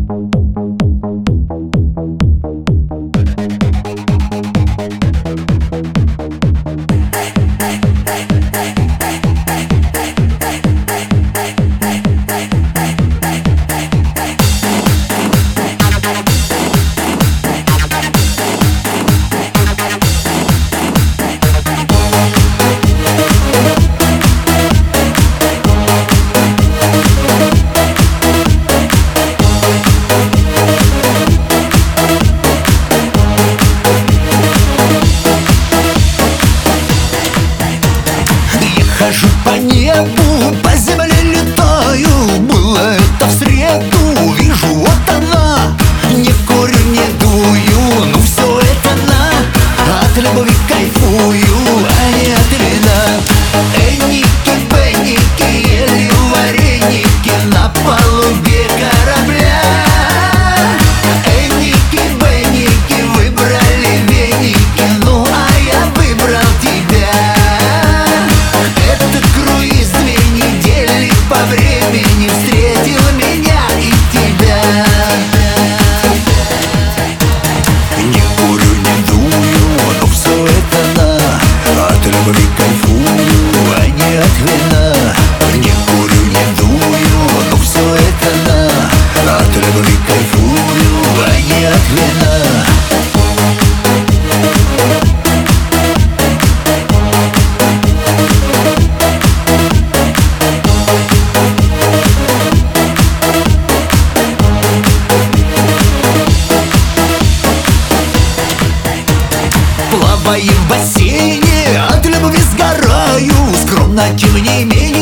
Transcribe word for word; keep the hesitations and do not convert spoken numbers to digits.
Хожу по небу, по земле летаю. Было это в среду, вижу, вот она. Не курю, не дую, ну все это на. От любви кайфую, а не от вина. Энники, бенники, ели вареники на палубе корабля. Энники, бенники, выбрали веники, ну а я выбрал тебя. По времени встретил меня и тебя. Не курю, не дую, но все это на. От любви кайфую, а не от вина. Не курю, не дую, но все это на. От любви кайфую, а не от вина. Плаваю в бассейне, от любви сгораю. Скромно, тем не менее